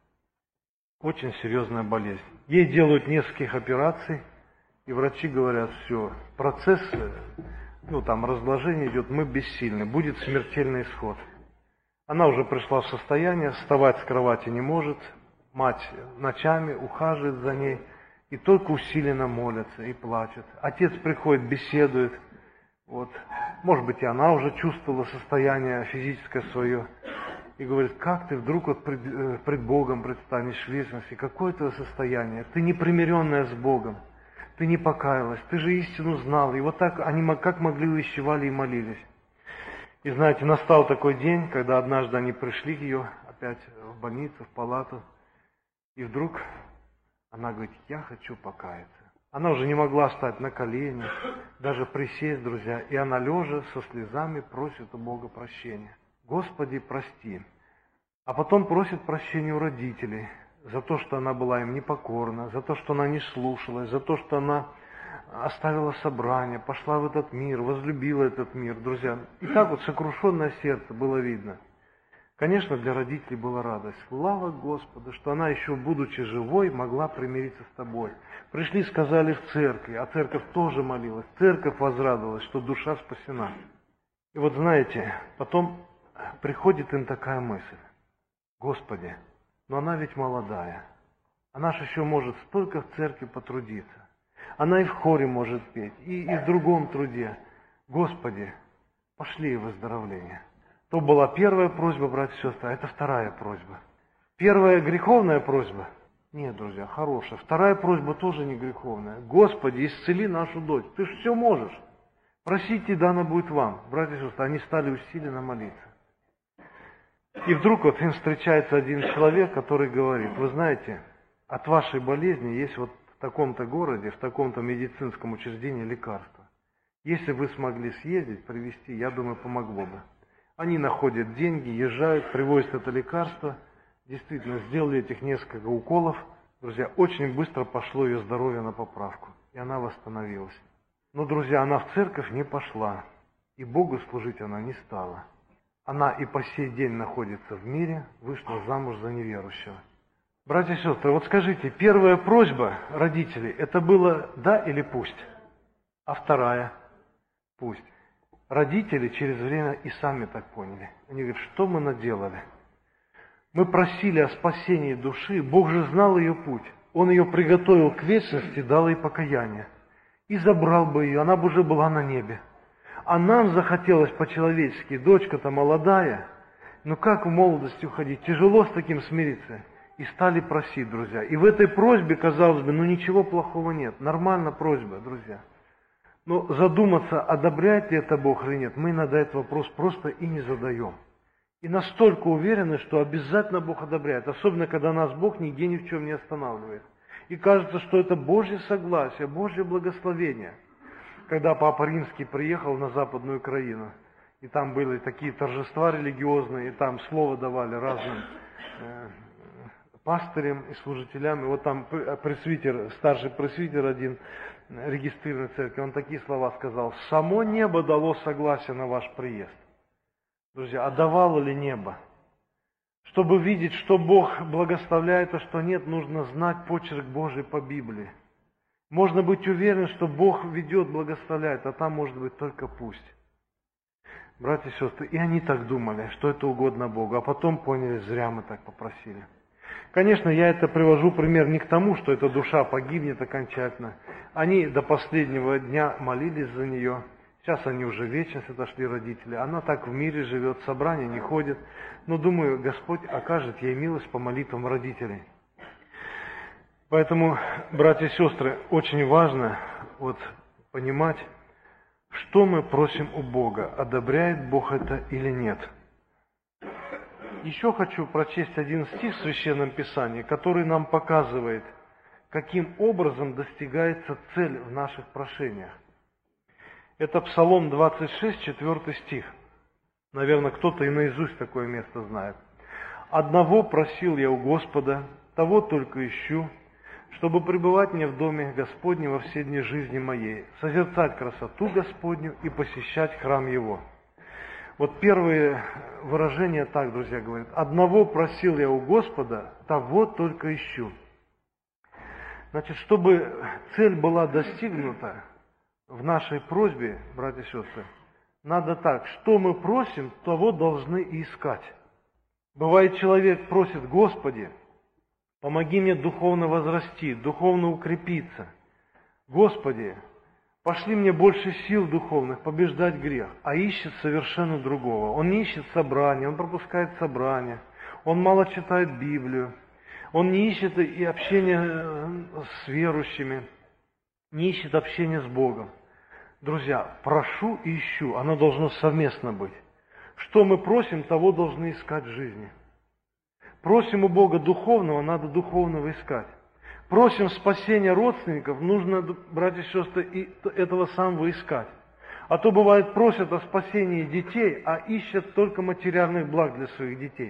Очень серьезная болезнь. Ей делают нескольких операций, и врачи говорят, все, процесс, ну там разложение идет, мы бессильны, будет смертельный исход. Она уже пришла в состояние, вставать с кровати не может, мать ночами ухаживает за ней, и только усиленно молится и плачет. Отец приходит, беседует, вот. Может быть, и она уже чувствовала состояние физическое свое, и говорит, как ты вдруг вот пред, пред Богом предстанешь в вечности, какое твое состояние, ты непримиренная с Богом, ты не покаялась, ты же истину знала. И вот так они как могли увещевали и молились. И знаете, настал такой день, когда однажды они пришли к ее опять в больницу, в палату, и вдруг она говорит, я хочу покаяться. Она уже не могла встать на колени, даже присесть, друзья, и она лежа со слезами просит у Бога прощения. Господи, прости. А потом просит прощения у родителей за то, что она была им непокорна, за то, что она не слушалась, за то, что она оставила собрание, пошла в этот мир, возлюбила этот мир, друзья. И так вот сокрушенное сердце было видно. Конечно, для родителей была радость. Слава Господу, что она еще, будучи живой, могла примириться с тобой. Пришли, сказали в церкви, а церковь тоже молилась. Церковь возрадовалась, что душа спасена. И вот знаете, потом приходит им такая мысль. Господи, но она ведь молодая. Она же еще может столько в церкви потрудиться. Она и в хоре может петь, и, и в другом труде. Господи, пошли ей выздоровление. То была первая просьба, братья и сестры, а это вторая просьба. Первая греховная просьба? Нет, друзья, хорошая. Вторая просьба тоже не греховная. Господи, исцели нашу дочь. Ты же все можешь. Просите, дано будет вам. Братья и сестры, они стали усиленно молиться. И вдруг вот им встречается один человек, который говорит: вы знаете, от вашей болезни есть вот в таком-то городе, в таком-то медицинском учреждении лекарство. Если вы смогли съездить, привезти, я думаю, помогло бы. Они находят деньги, езжают, привозят это лекарство. Действительно, сделали этих несколько уколов. Друзья, очень быстро пошло ее здоровье на поправку, и она восстановилась. Но, друзья, она в церковь не пошла, и Богу служить она не стала. Она и по сей день находится в мире, вышла замуж за неверующего. Братья и сестры, вот скажите, первая просьба родителей, это было «да» или «пусть», а вторая «пусть». Родители через время и сами так поняли. Они говорят: что мы наделали? Мы просили о спасении души, Бог же знал ее путь. Он ее приготовил к вечности, дал ей покаяние. И забрал бы ее, она бы уже была на небе. А нам захотелось по-человечески, дочка-то молодая, ну как в молодости уходить, тяжело с таким смириться. И стали просить, друзья. И в этой просьбе, казалось бы, ну ничего плохого нет, нормальная просьба, друзья. Но задуматься, одобряет ли это Бог или нет, мы иногда этот вопрос просто и не задаем. И настолько уверены, что обязательно Бог одобряет, особенно когда нас Бог нигде ни в чем не останавливает. И кажется, что это Божье согласие, Божье благословение. Когда Папа Римский приехал на Западную Украину, и там были такие торжества религиозные, и там слово давали разным э, пастырям и служителям. И вот там пресвитер, старший пресвитер один, регистрированной церкви, он такие слова сказал: «Само небо дало согласие на ваш приезд». Друзья, а давало ли небо? Чтобы видеть, что Бог благословляет, а что нет, нужно знать почерк Божий по Библии. Можно быть уверен, что Бог ведет, благословляет, а там может быть только «пусть». Братья и сестры, и они так думали, что это угодно Богу, а потом поняли: зря мы так попросили. Конечно, я это привожу пример не к тому, что эта душа погибнет окончательно. Они до последнего дня молились за нее. Сейчас они уже в вечность отошли, родители. Она так в мире живет, в собрания не ходит. Но, думаю, Господь окажет ей милость по молитвам родителей. Поэтому, братья и сестры, очень важно вот понимать, что мы просим у Бога, одобряет Бог это или нет. Еще хочу прочесть один стих в Священном Писании, который нам показывает, каким образом достигается цель в наших прошениях. Это Псалом двадцать шесть, четвёртый стих. Наверное, кто-то и наизусть такое место знает. «Одного просил я у Господа, того только ищу, чтобы пребывать мне в доме Господнем во все дни жизни моей, созерцать красоту Господню и посещать храм Его». Вот первые выражения так, друзья, говорят: «Одного просил я у Господа, того только ищу». Значит, чтобы цель была достигнута в нашей просьбе, братья и сестры, надо так: что мы просим, того должны и искать. Бывает, человек просит: «Господи, помоги мне духовно возрасти, духовно укрепиться. Господи, пошли мне больше сил духовных побеждать грех», а ищет совершенно другого. Он не ищет собрания, он пропускает собрания, он мало читает Библию, он не ищет и общения с верующими, не ищет общения с Богом. Друзья, прошу и ищу, оно должно совместно быть. Что мы просим, того должны искать в жизни. Просим у Бога духовного, надо духовного искать. Просим спасения родственников, нужно, братья и сестры, и этого самого искать. А то бывает, просят о спасении детей, а ищут только материальных благ для своих детей.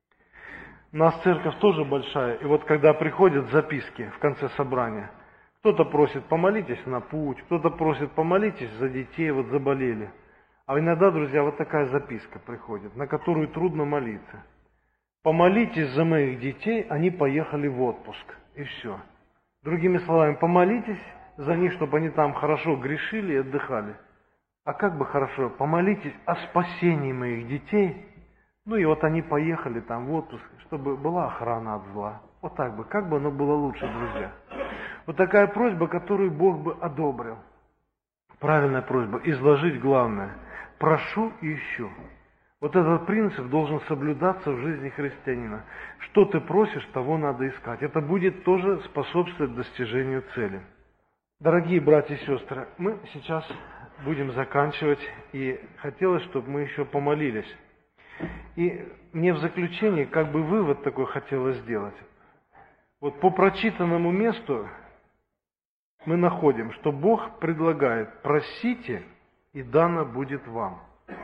У нас церковь тоже большая, и вот когда приходят записки в конце собрания, кто-то просит: помолитесь на путь, кто-то просит: помолитесь за детей, вот заболели. А иногда, друзья, вот такая записка приходит, на которую трудно молиться. Помолитесь за моих детей, они поехали в отпуск. И все. Другими словами, помолитесь за них, чтобы они там хорошо грешили и отдыхали. А как бы хорошо? Помолитесь о спасении моих детей. Ну и вот они поехали там в отпуск, чтобы была охрана от зла. Вот так бы. Как бы оно было лучше, друзья. Вот такая просьба, которую Бог бы одобрил. Правильная просьба. Изложить главное. Прошу и ищу. Вот этот принцип должен соблюдаться в жизни христианина. Что ты просишь, того надо искать. Это будет тоже способствовать достижению цели. Дорогие братья и сестры, мы сейчас будем заканчивать, и хотелось, чтобы мы еще помолились. И мне в заключение как бы вывод такой хотелось сделать. Вот по прочитанному месту мы находим, что Бог предлагает: просите, и дано будет вам.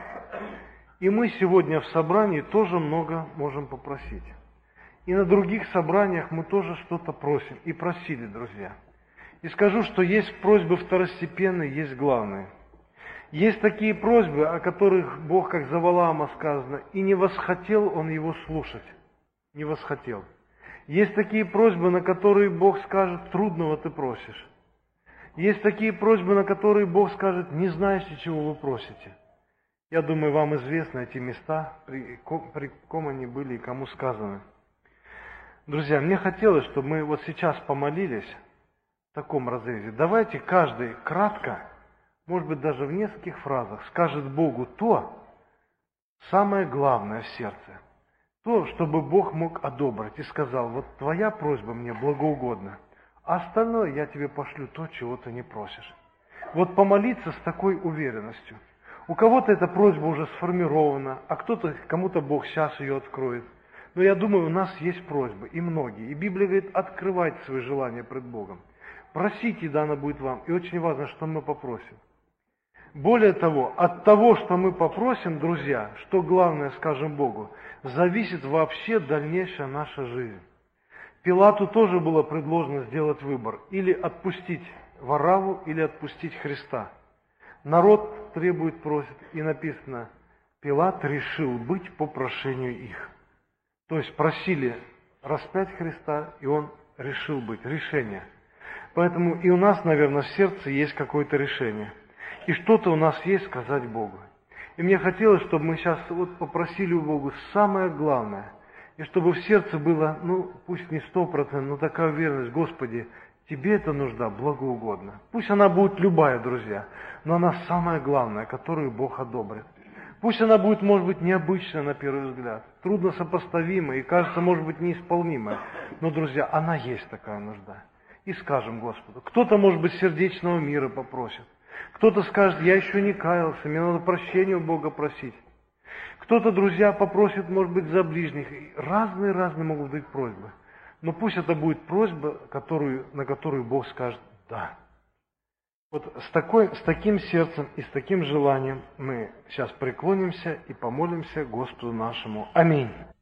И мы сегодня в собрании тоже много можем попросить. И на других собраниях мы тоже что-то просим. И просили, друзья. И скажу, что есть просьбы второстепенные, есть главные. Есть такие просьбы, о которых Бог, как за Валаама сказано, и не восхотел он его слушать. Не восхотел. Есть такие просьбы, на которые Бог скажет: трудного ты просишь. Есть такие просьбы, на которые Бог скажет: не знаете, чего вы просите. Я думаю, вам известны эти места, при ком, при ком они были и кому сказаны. Друзья, мне хотелось, чтобы мы вот сейчас помолились в таком разрезе. Давайте каждый кратко, может быть, даже в нескольких фразах, скажет Богу то, самое главное в сердце. То, чтобы Бог мог одобрить и сказал: вот твоя просьба мне благоугодна, а остальное я тебе пошлю то, чего ты не просишь. Вот помолиться с такой уверенностью. У кого-то эта просьба уже сформирована, а кто-то, кому-то Бог сейчас ее откроет. Но я думаю, у нас есть просьбы, и многие. И Библия говорит: открывайте свои желания пред Богом. Просите, и дано будет вам. И очень важно, что мы попросим. Более того, от того, что мы попросим, друзья, что главное скажем Богу, зависит вообще дальнейшая наша жизнь. Пилату тоже было предложено сделать выбор: или отпустить Варавву, или отпустить Христа. Народ требует, просит, и написано: Пилат решил быть по прошению их. То есть просили распять Христа, и он решил быть. Решение. Поэтому и у нас, наверное, в сердце есть какое-то решение. И что-то у нас есть сказать Богу. И мне хотелось, чтобы мы сейчас вот попросили у Бога самое главное. И чтобы в сердце было, ну, пусть не сто процентов, но такая уверенность: Господи, Тебе эта нужда благоугодна. Пусть она будет любая, друзья, но она самая главная, которую Бог одобрит. Пусть она будет, может быть, необычная на первый взгляд, трудно сопоставимая и, кажется, может быть, неисполнимая. Но, друзья, она есть такая нужда. И скажем Господу. Кто-то, может быть, сердечного мира попросит. Кто-то скажет: я еще не каялся, мне надо прощения у Бога просить. Кто-то, друзья, попросит, может быть, за ближних. Разные-разные могут быть просьбы. Но пусть это будет просьба, которую, на которую Бог скажет «да». Вот с, такой, с таким сердцем и с таким желанием мы сейчас преклонимся и помолимся Господу нашему. Аминь.